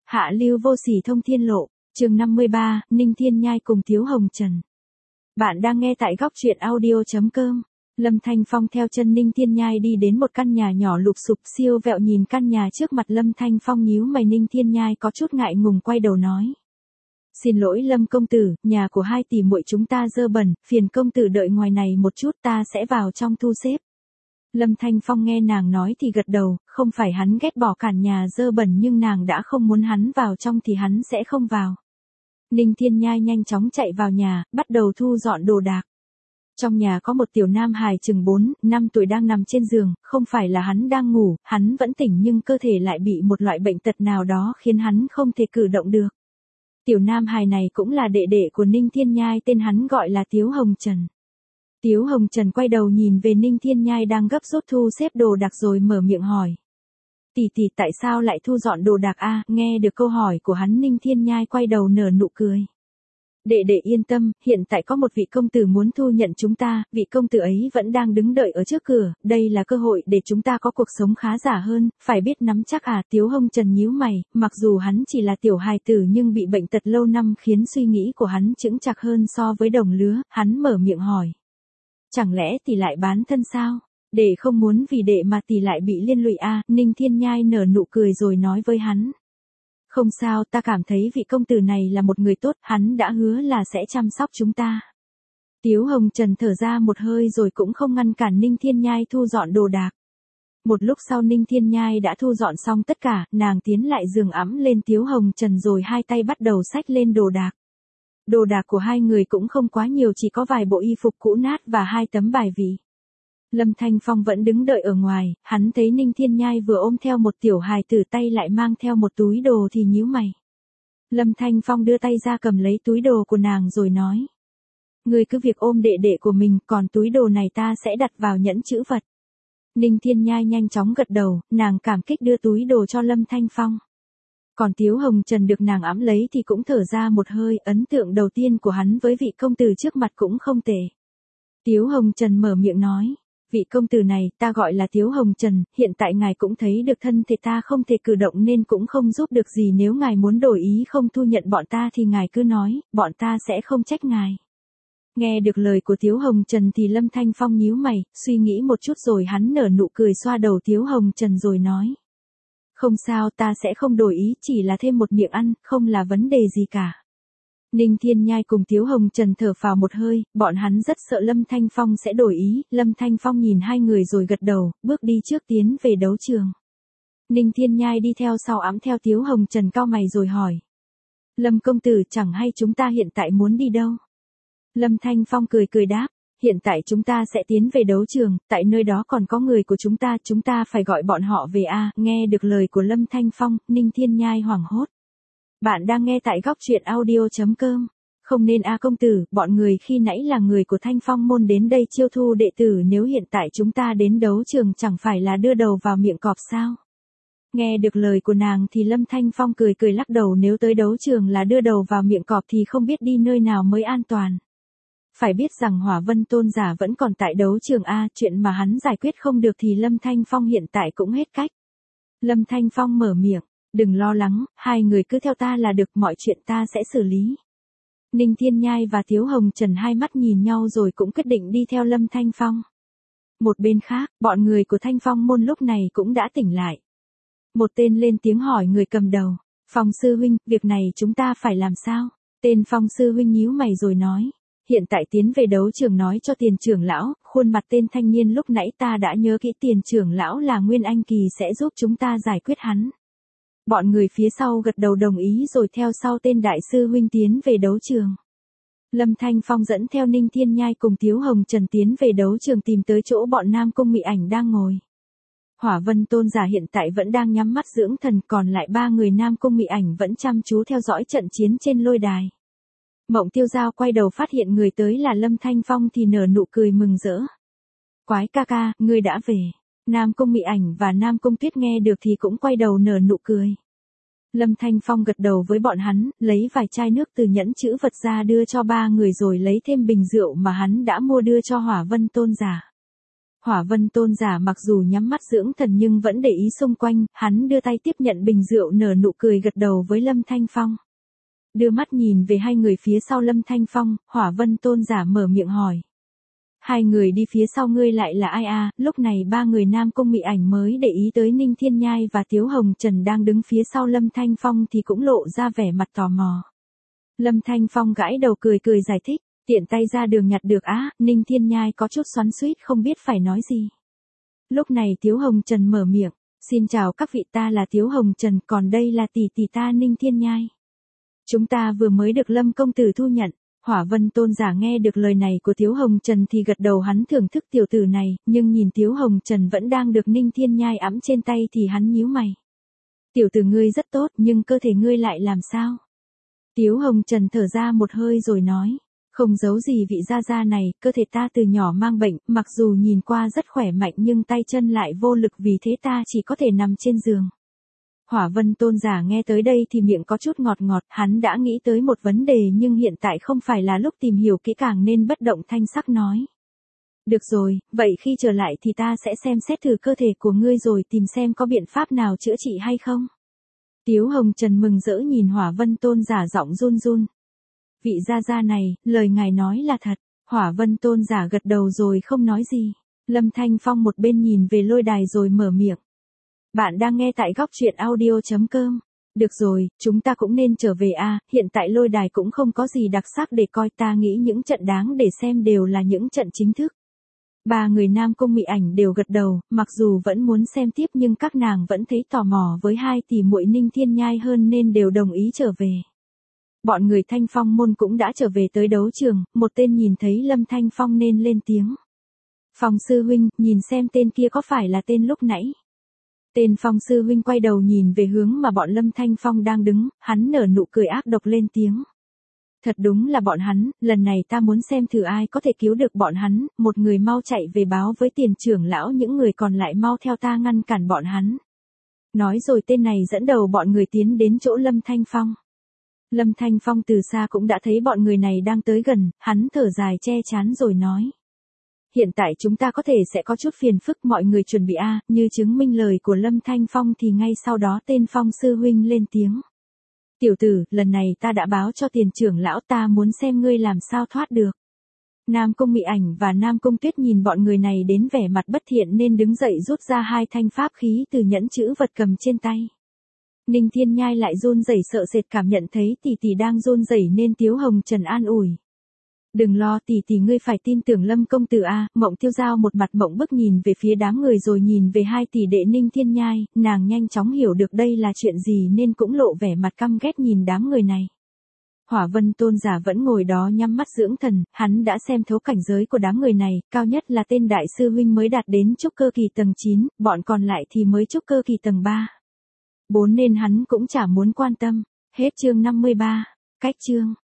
Hạ lưu vô sỉ thông thiên lộ, chương 53, Ninh Thiên Nhai cùng Tiếu Hồng Trần. Bạn đang nghe tại góc truyện audio.com. Lâm Thanh Phong theo chân Ninh Thiên Nhai đi đến một căn nhà nhỏ lụp xụp, siêu vẹo nhìn căn nhà trước mặt. Lâm Thanh Phong nhíu mày. Ninh Thiên Nhai có chút ngại ngùng quay đầu nói. Xin lỗi Lâm công tử, nhà của hai tỷ muội chúng ta dơ bẩn, phiền công tử đợi ngoài này một chút, ta sẽ vào trong thu xếp. Lâm Thanh Phong nghe nàng nói thì gật đầu, không phải hắn ghét bỏ cản nhà dơ bẩn, nhưng nàng đã không muốn hắn vào trong thì hắn sẽ không vào. Ninh Thiên Nhai nhanh chóng chạy vào nhà, bắt đầu thu dọn đồ đạc. Trong nhà có một tiểu nam hài chừng 4, 5 tuổi đang nằm trên giường, không phải là hắn đang ngủ, hắn vẫn tỉnh nhưng cơ thể lại bị một loại bệnh tật nào đó khiến hắn không thể cử động được. Tiểu nam hài này cũng là đệ đệ của Ninh Thiên Nhai, tên hắn gọi là Tiếu Hồng Trần. Tiếu Hồng Trần quay đầu nhìn về Ninh Thiên Nhai đang gấp rút thu xếp đồ đạc rồi mở miệng hỏi. Tỷ tại sao lại thu dọn đồ đạc a? Nghe được câu hỏi của hắn, Ninh Thiên Nhai quay đầu nở nụ cười. Đệ yên tâm, hiện tại có một vị công tử muốn thu nhận chúng ta, vị công tử ấy vẫn đang đứng đợi ở trước cửa, đây là cơ hội để chúng ta có cuộc sống khá giả hơn, phải biết nắm chắc à. Tiếu Hồng Trần nhíu mày, mặc dù hắn chỉ là tiểu hài tử nhưng bị bệnh tật lâu năm khiến suy nghĩ của hắn chững chạc hơn so với đồng lứa, hắn mở miệng hỏi. Chẳng lẽ tỷ lại bán thân sao? Đệ không muốn vì đệ mà tỷ lại bị liên lụy a? Ninh Thiên Nhai nở nụ cười rồi nói với hắn. Không sao, ta cảm thấy vị công tử này là một người tốt, hắn đã hứa là sẽ chăm sóc chúng ta. Tiếu Hồng Trần thở ra một hơi rồi cũng không ngăn cản Ninh Thiên Nhai thu dọn đồ đạc. Một lúc sau Ninh Thiên Nhai đã thu dọn xong tất cả, nàng tiến lại giường ẵm lên Tiếu Hồng Trần rồi hai tay bắt đầu xách lên đồ đạc. Đồ đạc của hai người cũng không quá nhiều, chỉ có vài bộ y phục cũ nát và 2 tấm bài vị. Lâm Thanh Phong vẫn đứng đợi ở ngoài, hắn thấy Ninh Thiên Nhai vừa ôm theo một tiểu hài tử, tay lại mang theo một túi đồ thì nhíu mày. Lâm Thanh Phong đưa tay ra cầm lấy túi đồ của nàng rồi nói. Ngươi cứ việc ôm đệ của mình, còn túi đồ này ta sẽ đặt vào nhẫn chữ vật. Ninh Thiên Nhai nhanh chóng gật đầu, nàng cảm kích đưa túi đồ cho Lâm Thanh Phong. Còn Tiếu Hồng Trần được nàng ẵm lấy thì cũng thở ra một hơi, ấn tượng đầu tiên của hắn với vị công tử trước mặt cũng không tệ. Tiếu Hồng Trần mở miệng nói. Vị công tử này, ta gọi là Tiếu Hồng Trần, hiện tại ngài cũng thấy được thân thể ta không thể cử động nên cũng không giúp được gì, nếu ngài muốn đổi ý không thu nhận bọn ta thì ngài cứ nói, bọn ta sẽ không trách ngài. Nghe được lời của Tiếu Hồng Trần thì Lâm Thanh Phong nhíu mày, suy nghĩ một chút rồi hắn nở nụ cười xoa đầu Tiếu Hồng Trần rồi nói. Không sao, ta sẽ không đổi ý, chỉ là thêm một miệng ăn, không là vấn đề gì cả. Ninh Thiên Nhai cùng Tiếu Hồng Trần thở phào một hơi, bọn hắn rất sợ Lâm Thanh Phong sẽ đổi ý. Lâm Thanh Phong nhìn hai người rồi gật đầu, bước đi trước tiến về đấu trường. Ninh Thiên Nhai đi theo sau ẵm theo Tiếu Hồng Trần, cau mày rồi hỏi. Lâm công tử, chẳng hay chúng ta hiện tại muốn đi đâu? Lâm Thanh Phong cười đáp. Hiện tại chúng ta sẽ tiến về đấu trường, tại nơi đó còn có người của chúng ta phải gọi bọn họ về a. Nghe được lời của Lâm Thanh Phong, Ninh Thiên Nhai hoảng hốt. Bạn đang nghe tại góc truyện audio.com. Không nên a công tử, bọn người khi nãy là người của Thanh Phong môn đến đây chiêu thu đệ tử, nếu hiện tại chúng ta đến đấu trường chẳng phải là đưa đầu vào miệng cọp sao? Nghe được lời của nàng thì Lâm Thanh Phong cười lắc đầu, nếu tới đấu trường là đưa đầu vào miệng cọp thì không biết đi nơi nào mới an toàn. Phải biết rằng Hỏa Vân Tôn giả vẫn còn tại đấu trường a, chuyện mà hắn giải quyết không được thì Lâm Thanh Phong hiện tại cũng hết cách. Lâm Thanh Phong mở miệng. Đừng lo lắng, hai người cứ theo ta là được, mọi chuyện ta sẽ xử lý. Ninh Thiên Nhai và Tiếu Hồng Trần hai mắt nhìn nhau rồi cũng quyết định đi theo Lâm Thanh Phong. Một bên khác, bọn người của Thanh Phong môn lúc này cũng đã tỉnh lại. Một tên lên tiếng hỏi người cầm đầu. Phong sư huynh, việc này chúng ta phải làm sao? Tên Phong sư huynh nhíu mày rồi nói. Hiện tại tiến về đấu trường nói cho tiền trưởng lão, khuôn mặt tên thanh niên lúc nãy ta đã nhớ kỹ, tiền trưởng lão là Nguyên Anh Kỳ sẽ giúp chúng ta giải quyết hắn. Bọn người phía sau gật đầu đồng ý rồi theo sau tên đại sư huynh tiến về đấu trường. Lâm Thanh Phong dẫn theo Ninh Thiên Nhai cùng Tiếu Hồng Trần tiến về đấu trường, tìm tới chỗ bọn Nam Cung Mị Ảnh đang ngồi. Hỏa Vân Tôn giả hiện tại vẫn đang nhắm mắt dưỡng thần, còn lại 3 người Nam Cung Mị Ảnh vẫn chăm chú theo dõi trận chiến trên lôi đài. Mộng Tiêu Giao quay đầu phát hiện người tới là Lâm Thanh Phong thì nở nụ cười mừng rỡ. Quái ca ca, ngươi đã về. Nam Cung Mị Ảnh và Nam Cung Tuyết nghe được thì cũng quay đầu nở nụ cười. Lâm Thanh Phong gật đầu với bọn hắn, lấy vài chai nước từ nhẫn chữ vật ra đưa cho 3 người rồi lấy thêm bình rượu mà hắn đã mua đưa cho Hỏa Vân Tôn giả. Hỏa Vân Tôn giả mặc dù nhắm mắt dưỡng thần nhưng vẫn để ý xung quanh, hắn đưa tay tiếp nhận bình rượu nở nụ cười gật đầu với Lâm Thanh Phong. Đưa mắt nhìn về hai người phía sau Lâm Thanh Phong, Hỏa Vân Tôn giả mở miệng hỏi. Hai người đi phía sau ngươi lại là ai à? Lúc này ba người Nam Cung Mị Ảnh mới để ý tới Ninh Thiên Nhai và Tiếu Hồng Trần đang đứng phía sau Lâm Thanh Phong thì cũng lộ ra vẻ mặt tò mò. Lâm Thanh Phong gãi đầu cười cười giải thích, tiện tay ra đường nhặt được á. Ninh Thiên Nhai có chút xoắn xuýt không biết phải nói gì. Lúc này Tiếu Hồng Trần mở miệng, xin chào các vị, ta là Tiếu Hồng Trần, còn đây là tỷ tỷ ta Ninh Thiên Nhai. Chúng ta vừa mới được Lâm công tử thu nhận. Hỏa Vân Tôn giả nghe được lời này của Tiếu Hồng Trần thì gật đầu, hắn thưởng thức tiểu tử này, nhưng nhìn Tiếu Hồng Trần vẫn đang được Ninh Thiên Nhai ẵm trên tay thì hắn nhíu mày. Tiểu tử ngươi rất tốt nhưng cơ thể ngươi lại làm sao? Tiếu Hồng Trần thở ra một hơi rồi nói, không giấu gì vị gia gia này, cơ thể ta từ nhỏ mang bệnh, mặc dù nhìn qua rất khỏe mạnh nhưng tay chân lại vô lực, vì thế ta chỉ có thể nằm trên giường. Hỏa Vân Tôn giả nghe tới đây thì miệng có chút ngọt ngọt, hắn đã nghĩ tới một vấn đề nhưng hiện tại không phải là lúc tìm hiểu kỹ càng nên bất động thanh sắc nói. Được rồi, vậy khi trở lại thì ta sẽ xem xét thử cơ thể của ngươi rồi tìm xem có biện pháp nào chữa trị hay không. Tiếu Hồng Trần mừng rỡ nhìn Hỏa Vân Tôn giả giọng run run. Vị gia gia này, lời ngài nói là thật. Hỏa Vân Tôn giả gật đầu rồi không nói gì. Lâm Thanh Phong một bên nhìn về lôi đài rồi mở miệng. Bạn đang nghe tại góc truyện audio.com. Được rồi, chúng ta cũng nên trở về a. Hiện tại lôi đài cũng không có gì đặc sắc để coi, ta nghĩ những trận đáng để xem đều là những trận chính thức. Ba người Nam Cung Mị Ảnh đều gật đầu, mặc dù vẫn muốn xem tiếp nhưng các nàng vẫn thấy tò mò với hai tỷ muội Ninh Thiên Nhai hơn nên đều đồng ý trở về. Bọn người Thanh Phong môn cũng đã trở về tới đấu trường, một tên nhìn thấy Lâm Thanh Phong nên lên tiếng. Phong sư huynh, nhìn xem tên kia có phải là tên lúc nãy. Tên Phong sư huynh quay đầu nhìn về hướng mà bọn Lâm Thanh Phong đang đứng, hắn nở nụ cười ác độc lên tiếng. Thật đúng là bọn hắn, lần này ta muốn xem thử ai có thể cứu được bọn hắn, một người mau chạy về báo với tiền trưởng lão, những người còn lại mau theo ta ngăn cản bọn hắn. Nói rồi tên này dẫn đầu bọn người tiến đến chỗ Lâm Thanh Phong. Lâm Thanh Phong từ xa cũng đã thấy bọn người này đang tới gần, hắn thở dài che chắn rồi nói. Hiện tại chúng ta có thể sẽ có chút phiền phức, mọi người chuẩn bị a. Như chứng minh lời của Lâm Thanh Phong thì ngay sau đó tên Phong sư huynh lên tiếng. Tiểu tử, lần này ta đã báo cho tiền trưởng lão, ta muốn xem ngươi làm sao thoát được. Nam Cung Mị Ảnh và Nam Cung Tuyết nhìn bọn người này đến vẻ mặt bất thiện nên đứng dậy rút ra hai thanh pháp khí từ nhẫn chữ vật cầm trên tay. Ninh Thiên Nhai lại run rẩy sợ sệt, cảm nhận thấy tỷ tỷ đang run rẩy nên Tiếu Hồng Trần an ủi. Đừng lo tỷ tỷ, ngươi phải tin tưởng Lâm công tử a. Mộng Tiêu Giao một mặt mộng bức nhìn về phía đám người rồi nhìn về hai tỷ đệ Ninh Thiên Nhai, nàng nhanh chóng hiểu được đây là chuyện gì nên cũng lộ vẻ mặt căm ghét nhìn đám người này. Hỏa Vân Tôn giả vẫn ngồi đó nhắm mắt dưỡng thần, hắn đã xem thấu cảnh giới của đám người này, cao nhất là tên đại sư huynh mới đạt đến trúc cơ kỳ tầng 9, bọn còn lại thì mới trúc cơ kỳ tầng 3. 4 nên hắn cũng chả muốn quan tâm. Hết chương 53. Cách chương